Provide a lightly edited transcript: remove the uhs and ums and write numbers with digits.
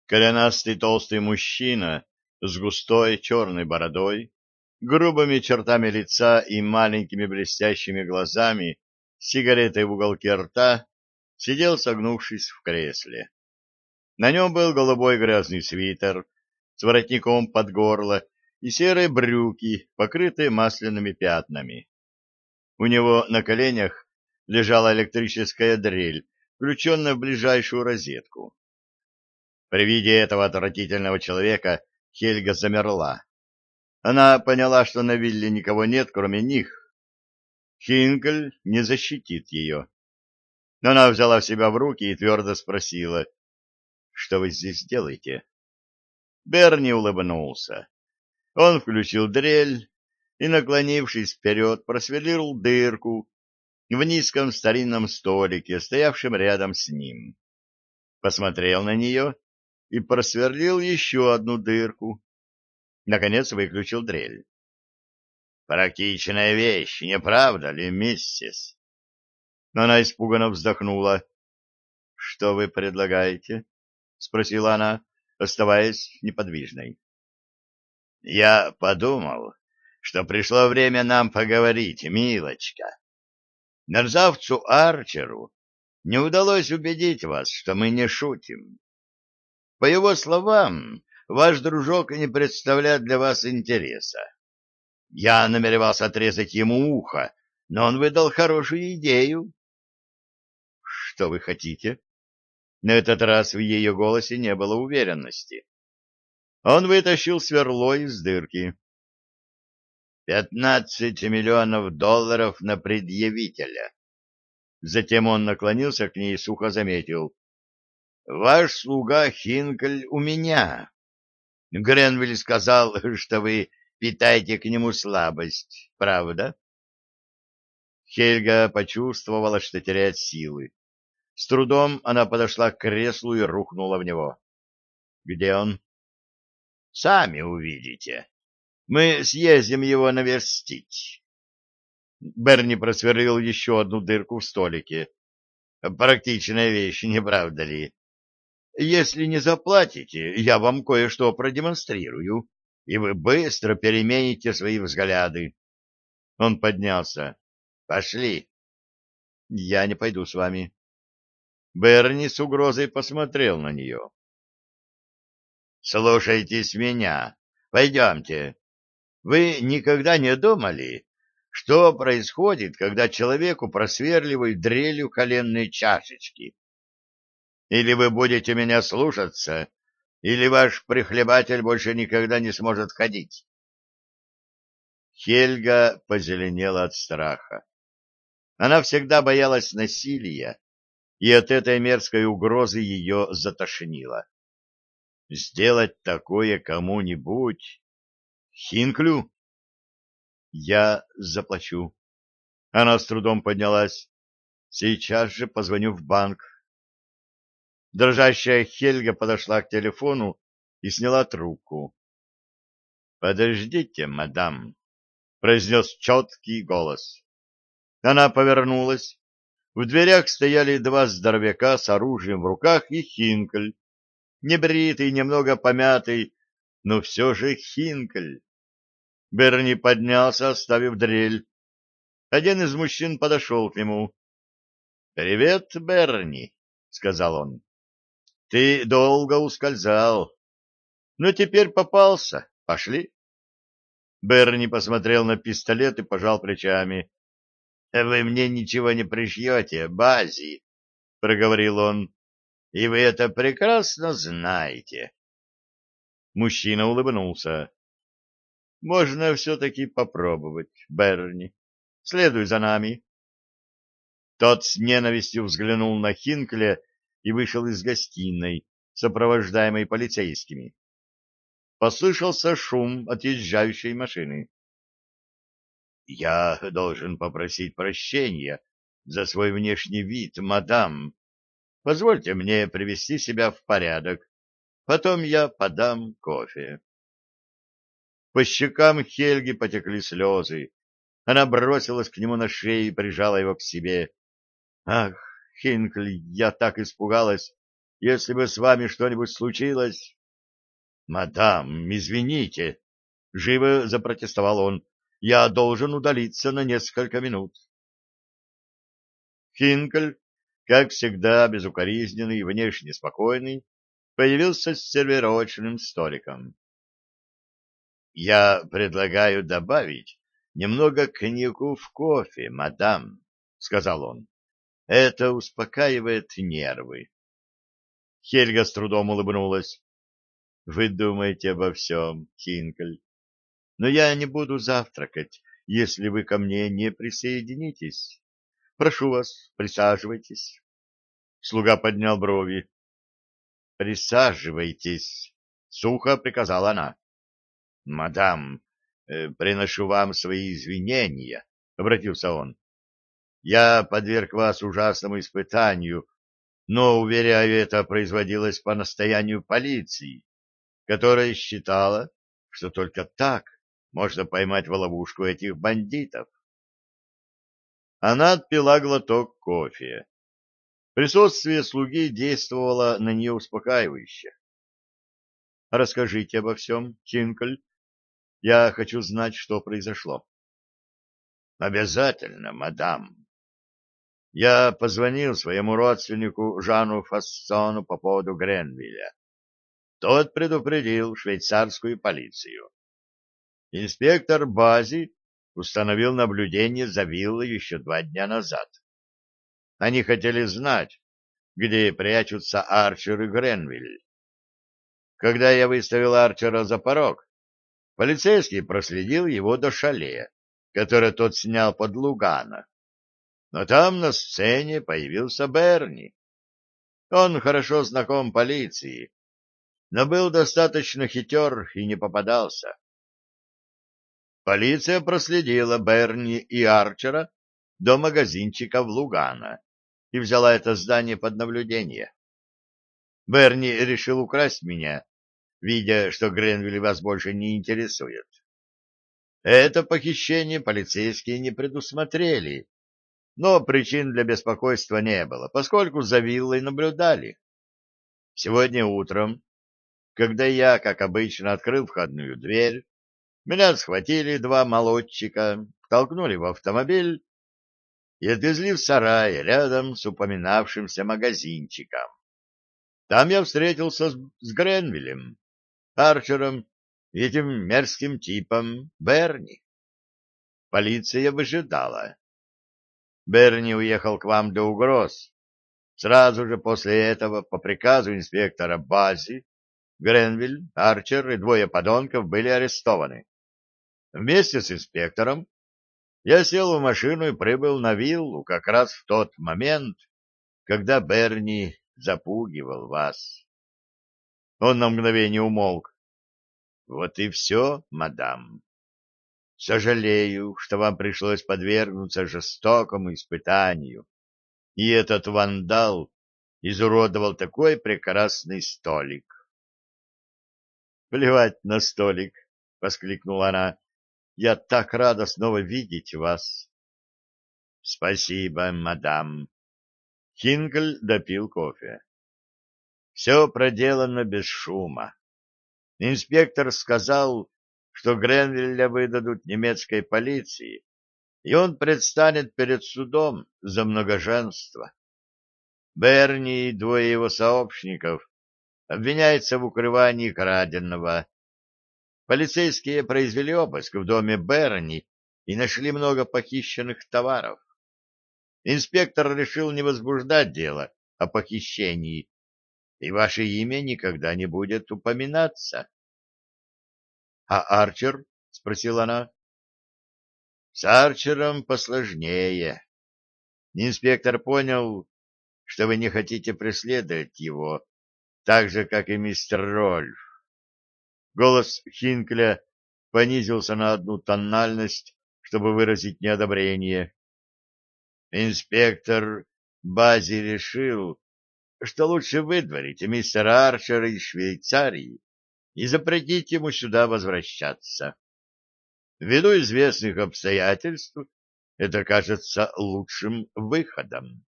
Коренастый толстый мужчина с густой черной бородой, грубыми чертами лица и маленькими блестящими глазами, с сигаретой в уголке рта, сидел согнувшись в кресле. На нем был голубой грязный свитер с воротником под горло и серые брюки, покрытые масляными пятнами. У него на коленях лежала электрическая дрель, включенная в ближайшую розетку. При виде этого отвратительного человека Хельга замерла. Она поняла, что на вилле никого нет, кроме них. Хинкель не защитит ее. Но она взяла себя в руки и твердо спросила: «Что вы здесь делаете?» Берни улыбнулся. Он включил дрель и, наклонившись вперед, просверлил дырку в низком старинном столике, стоявшем рядом с ним. Посмотрел на нее и просверлил еще одну дырку. Наконец выключил дрель. «Практичная вещь, не правда ли, миссис?» Она испуганно вздохнула. «Что вы предлагаете?» — спросила она, оставаясь неподвижной. «Я подумал, что пришло время нам поговорить, милочка. Мерзавцу Арчеру не удалось убедить вас, что мы не шутим. По его словам, ваш дружок не представляет для вас интереса. Я намеревался отрезать ему ухо, но он выдал хорошую идею». «Что вы хотите?» На этот раз в ее голосе не было уверенности. Он вытащил сверло из дырки. 15 миллионов долларов на предъявителя. Затем он наклонился к ней и сухо заметил: «Ваш слуга Хинкель у меня. Гренвилл сказал, что вы питаете к нему слабость, правда?» Хельга почувствовала, что теряет силы. С трудом она подошла к креслу и рухнула в него. «Где он?» «Сами увидите. Мы съездим его навестить». Берни просверлил еще одну дырку в столике. «Практичная вещь, не правда ли? Если не заплатите, я вам кое-что продемонстрирую, и вы быстро перемените свои взгляды». Он поднялся. «Пошли». «Я не пойду с вами». Берни с угрозой посмотрел на нее. «Слушайтесь меня. Пойдемте. Вы никогда не думали, что происходит, когда человеку просверливают дрелью коленные чашечки? Или вы будете меня слушаться, или ваш прихлебатель больше никогда не сможет ходить?» Хельга позеленела от страха. Она всегда боялась насилия, и от этой мерзкой угрозы ее затошнило. Сделать такое кому-нибудь? Хинклю? «Я заплачу». Она с трудом поднялась. «Сейчас же позвоню в банк». Дрожащая Хельга подошла к телефону и сняла трубку. «Подождите, мадам», — произнес четкий голос. Она повернулась. В дверях стояли два здоровяка с оружием в руках и Хинкель, небритый, немного помятый, но все же Хинкель. Берни поднялся, оставив дрель. Один из мужчин подошел к нему. «Привет, Берни», — сказал он. «Ты долго ускользал, но теперь попался. Пошли». Берни посмотрел на пистолет и пожал плечами. «Вы мне ничего не пришьете, Бази», — проговорил он, — «и вы это прекрасно знаете». Мужчина улыбнулся. «Можно все-таки попробовать, Берни. Следуй за нами». Тот с ненавистью взглянул на Хинкля и вышел из гостиной, сопровождаемый полицейскими. Послышался шум отъезжающей машины. «Я должен попросить прощения за свой внешний вид, мадам. Позвольте мне привести себя в порядок. Потом я подам кофе». По щекам Хельги потекли слезы. Она бросилась к нему на шею и прижала его к себе. «Ах, Хинкли, я так испугалась! если бы с вами что-нибудь случилось. — Мадам, извините, — живо запротестовал он, — я должен удалиться на несколько минут. Хинкель, как всегда безукоризненный и внешне спокойный, появился с сервировочным столиком. — Я предлагаю добавить немного коньяку в кофе, мадам, — сказал он. — Это успокаивает нервы. Хельга с трудом улыбнулась. — Вы думаете обо всем, Хинкель, но я не буду завтракать, если вы ко мне не присоединитесь. Прошу вас, присаживайтесь. Слуга поднял брови. — Присаживайтесь, — сухо приказала она. — Мадам, приношу вам свои извинения, — обратился он. — Я подверг вас ужасному испытанию, но, уверяю, это производилось по настоянию полиции, которая считала, что только так можно поймать в ловушку этих бандитов. Она отпила глоток кофе. Присутствие слуги действовало на нее успокаивающе. — Расскажите обо всем, Хинкель. Я хочу знать, что произошло. — Обязательно, мадам. Я позвонил своему родственнику Жану Фассону по поводу Гренвилля. Тот предупредил швейцарскую полицию. Инспектор Бази установил наблюдение за виллой еще 2 дня назад. Они хотели знать, где прячутся Арчер и Гренвиль. Когда я выставил Арчера за порог, полицейский проследил его до шале, которое тот снял под Лугано. Но там на сцене появился Берни. Он хорошо знаком полиции, но был достаточно хитер и не попадался. Полиция проследила Берни и Арчера до магазинчика в Лугано и взяла это здание под наблюдение. Берни решил украсть меня, видя, что Гренвилл вас больше не интересует. Это похищение полицейские не предусмотрели, но причин для беспокойства не было, поскольку за виллой наблюдали. Сегодня утром, когда я, как обычно, открыл входную дверь, меня схватили 2 молодчика, толкнули в автомобиль и отвезли в сарай рядом с упоминавшимся магазинчиком. Там я встретился с Гренвиллем, Арчером и этим мерзким типом Берни. Полиция выжидала. Берни уехал к вам до угроз. Сразу же после этого, по приказу инспектора Бази, Гренвилл, Арчер и 2 подонков были арестованы. Вместе с инспектором я сел в машину и прибыл на виллу как раз в тот момент, когда Берни запугивал вас. Он на мгновение умолк. Вот и все, мадам. Сожалею, что вам пришлось подвергнуться жестокому испытанию, и этот вандал изуродовал такой прекрасный столик. — Плевать на столик, — воскликнула она. — Я так рада снова видеть вас. — Спасибо, мадам. Хинкель допил кофе. Все проделано без шума. Инспектор сказал, что Гренвилля выдадут немецкой полиции, и он предстанет перед судом за многоженство. Берни и 2 его сообщников обвиняются в укрывании краденого. Полицейские произвели обыск в доме Берни и нашли много похищенных товаров. Инспектор решил не возбуждать дело о похищении, и ваше имя никогда не будет упоминаться. — А Арчер? — спросила она. — С Арчером посложнее. Инспектор понял, что вы не хотите преследовать его, так же, как и мистер Рольф. Голос Хинкля понизился на 1 тональность, чтобы выразить неодобрение. Инспектор Бази решил, что лучше выдворить мистера Арчера из Швейцарии и запретить ему сюда возвращаться. Ввиду известных обстоятельств это кажется лучшим выходом.